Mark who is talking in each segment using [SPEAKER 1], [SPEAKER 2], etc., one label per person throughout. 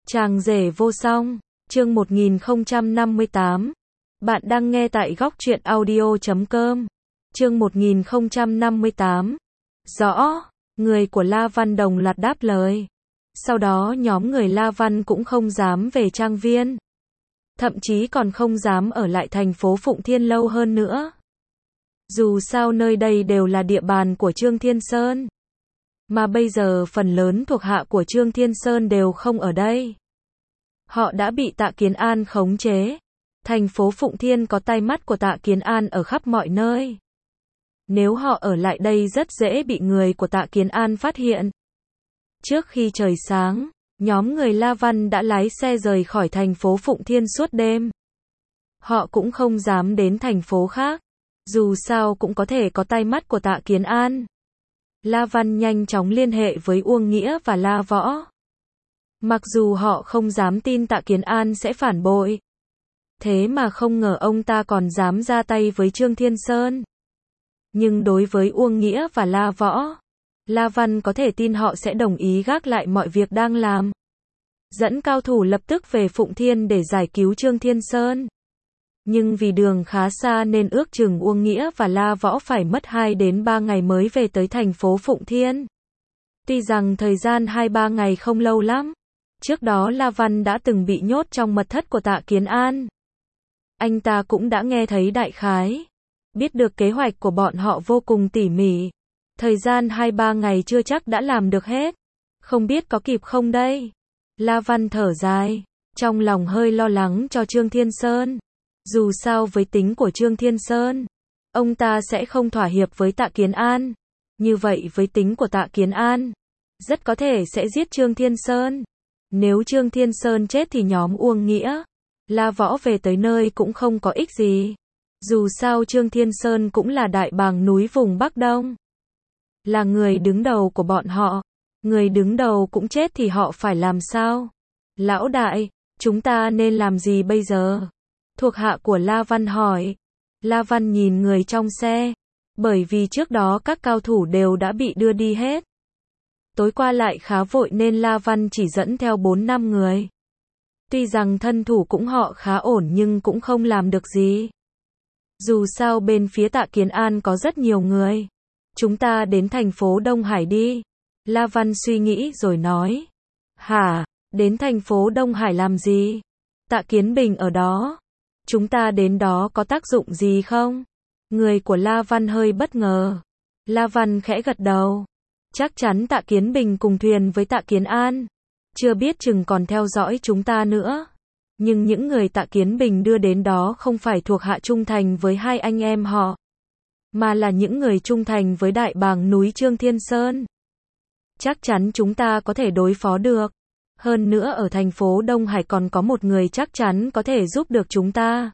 [SPEAKER 1] Chàng rể vô song, chương 1058. Bạn đang nghe tại góc truyện audio.com. Chương 1058. Rõ, người của La Văn đồng loạt đáp lời. Sau đó nhóm người La Văn cũng không dám về trang viên. Thậm chí còn không dám ở lại thành phố Phụng Thiên lâu hơn nữa. Dù sao nơi đây đều là địa bàn của Trương Thiên Sơn. Mà bây giờ phần lớn thuộc hạ của Trương Thiên Sơn đều không ở đây. Họ đã bị Tạ Kiến An khống chế. Thành phố Phụng Thiên có tai mắt của Tạ Kiến An ở khắp mọi nơi. Nếu họ ở lại đây rất dễ bị người của Tạ Kiến An phát hiện. Trước khi trời sáng, nhóm người La Văn đã lái xe rời khỏi thành phố Phụng Thiên suốt đêm. Họ cũng không dám đến thành phố khác. Dù sao cũng có thể có tai mắt của Tạ Kiến An. La Văn nhanh chóng liên hệ với Uông Nghĩa và La Võ. Mặc dù họ không dám tin Tạ Kiến An sẽ phản bội. Thế mà không ngờ ông ta còn dám ra tay với Trương Thiên Sơn. Nhưng đối với Uông Nghĩa và La Võ, La Văn có thể tin họ sẽ đồng ý gác lại mọi việc đang làm. Dẫn cao thủ lập tức về Phụng Thiên để giải cứu Trương Thiên Sơn. Nhưng vì đường khá xa nên ước chừng Uông Nghĩa và La Võ phải mất 2 đến 3 ngày mới về tới thành phố Phụng Thiên. Tuy rằng thời gian 2-3 ngày không lâu lắm. Trước đó La Văn đã từng bị nhốt trong mật thất của Tạ Kiến An. Anh ta cũng đã nghe thấy đại khái. Biết được kế hoạch của bọn họ vô cùng tỉ mỉ. Thời gian 2-3 ngày chưa chắc đã làm được hết. Không biết có kịp không đây? La Văn thở dài. Trong lòng hơi lo lắng cho Trương Thiên Sơn. Dù sao với tính của Trương Thiên Sơn, ông ta sẽ không thỏa hiệp với Tạ Kiến An. Như vậy với tính của Tạ Kiến An, rất có thể sẽ giết Trương Thiên Sơn. Nếu Trương Thiên Sơn chết thì nhóm Uông Nghĩa, La Võ về tới nơi cũng không có ích gì. Dù sao Trương Thiên Sơn cũng là đại bàng núi vùng Bắc Đông. Là người đứng đầu của bọn họ. Người đứng đầu cũng chết thì họ phải làm sao? Lão đại, chúng ta nên làm gì bây giờ? Thuộc hạ của La Văn hỏi. La Văn nhìn người trong xe. Bởi vì trước đó các cao thủ đều đã bị đưa đi hết. Tối qua lại khá vội nên La Văn chỉ dẫn theo 4-5 người. Tuy rằng thân thủ cũng họ khá ổn nhưng cũng không làm được gì. Dù sao bên phía Tạ Kiến An có rất nhiều người. Chúng ta đến thành phố Đông Hải đi. La Văn suy nghĩ rồi nói. Hả, đến thành phố Đông Hải làm gì? Tạ Kiến Bình ở đó. Chúng ta đến đó có tác dụng gì không? Người của La Văn hơi bất ngờ. La Văn khẽ gật đầu. Chắc chắn Tạ Kiến Bình cùng thuyền với Tạ Kiến An. Chưa biết chừng còn theo dõi chúng ta nữa. Nhưng những người Tạ Kiến Bình đưa đến đó không phải thuộc hạ trung thành với hai anh em họ. Mà là những người trung thành với đại bàng núi Trương Thiên Sơn. Chắc chắn chúng ta có thể đối phó được. Hơn nữa ở thành phố Đông Hải còn có một người chắc chắn có thể giúp được chúng ta.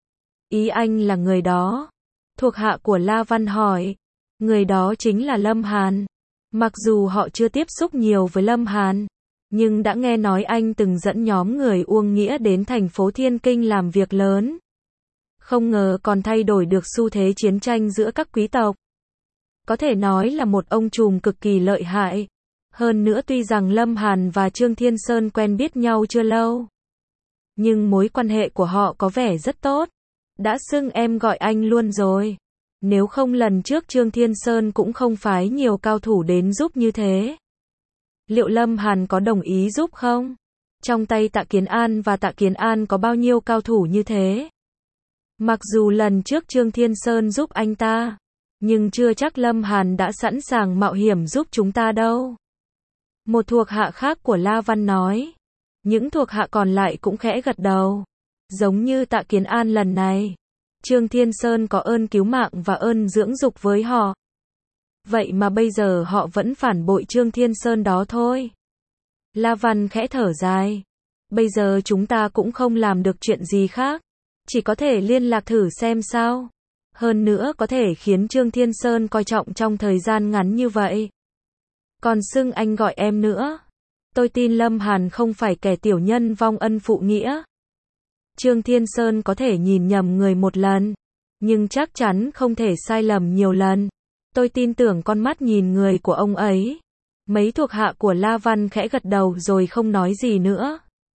[SPEAKER 1] Ý anh là người đó? Thuộc hạ của La Văn hỏi. Người đó chính là Lâm Hàn. Mặc dù họ chưa tiếp xúc nhiều với Lâm Hàn, nhưng đã nghe nói anh từng dẫn nhóm người Uông Nghĩa đến thành phố Thiên Kinh làm việc lớn. Không ngờ còn thay đổi được xu thế chiến tranh giữa các quý tộc. Có thể nói là một ông trùm cực kỳ lợi hại. Hơn nữa tuy rằng Lâm Hàn và Trương Thiên Sơn quen biết nhau chưa lâu, nhưng mối quan hệ của họ có vẻ rất tốt. Đã xưng em gọi anh luôn rồi. Nếu không lần trước Trương Thiên Sơn cũng không phái nhiều cao thủ đến giúp như thế. Liệu Lâm Hàn có đồng ý giúp không? Trong tay Tạ Kiến An và Tạ Kiến An có bao nhiêu cao thủ như thế? Mặc dù lần trước Trương Thiên Sơn giúp anh ta, nhưng chưa chắc Lâm Hàn đã sẵn sàng mạo hiểm giúp chúng ta đâu. Một thuộc hạ khác của La Văn nói. Những thuộc hạ còn lại cũng khẽ gật đầu. Giống như Tạ Kiến An lần này, Trương Thiên Sơn có ơn cứu mạng và ơn dưỡng dục với họ. Vậy mà bây giờ họ vẫn phản bội Trương Thiên Sơn đó thôi. La Văn khẽ thở dài. Bây giờ chúng ta cũng không làm được chuyện gì khác. Chỉ có thể liên lạc thử xem sao. Hơn nữa có thể khiến Trương Thiên Sơn coi trọng trong thời gian ngắn như vậy. Còn xưng anh gọi em nữa. Tôi tin Lâm Hàn không phải kẻ tiểu nhân vong ân phụ nghĩa. Trương Thiên Sơn có thể nhìn nhầm người một lần, nhưng chắc chắn không thể sai lầm nhiều lần. Tôi tin tưởng con mắt nhìn người của ông ấy. Mấy thuộc hạ của La Văn khẽ gật đầu rồi không nói gì nữa.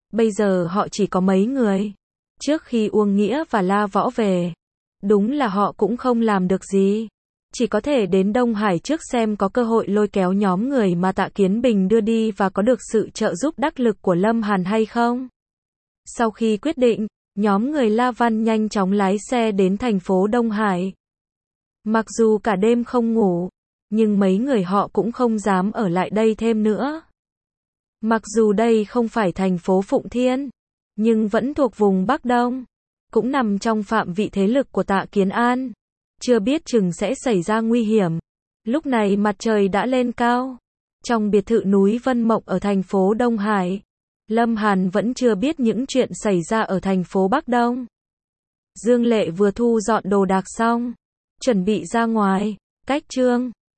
[SPEAKER 1] Bây giờ họ chỉ có mấy người. Trước khi Uông Nghĩa và La Võ về, đúng là họ cũng không làm được gì. Chỉ có thể đến Đông Hải trước xem có cơ hội lôi kéo nhóm người mà Tạ Kiến Bình đưa đi và có được sự trợ giúp đắc lực của Lâm Hàn hay không. Sau khi quyết định, nhóm người La Văn nhanh chóng lái xe đến thành phố Đông Hải. Mặc dù cả đêm không ngủ, nhưng mấy người họ cũng không dám ở lại đây thêm nữa. Mặc dù đây không phải thành phố Phụng Thiên, nhưng vẫn thuộc vùng Bắc Đông, cũng nằm trong phạm vị thế lực của Tạ Kiến An. Chưa biết chừng sẽ xảy ra nguy hiểm. Lúc này mặt trời đã lên cao. Trong biệt thự núi Vân Mộng ở thành phố Đông Hải, Lâm Hàn vẫn chưa biết những chuyện xảy ra ở thành phố Bắc Đông. Dương Lệ vừa thu dọn đồ đạc xong, chuẩn bị ra ngoài, cách Trương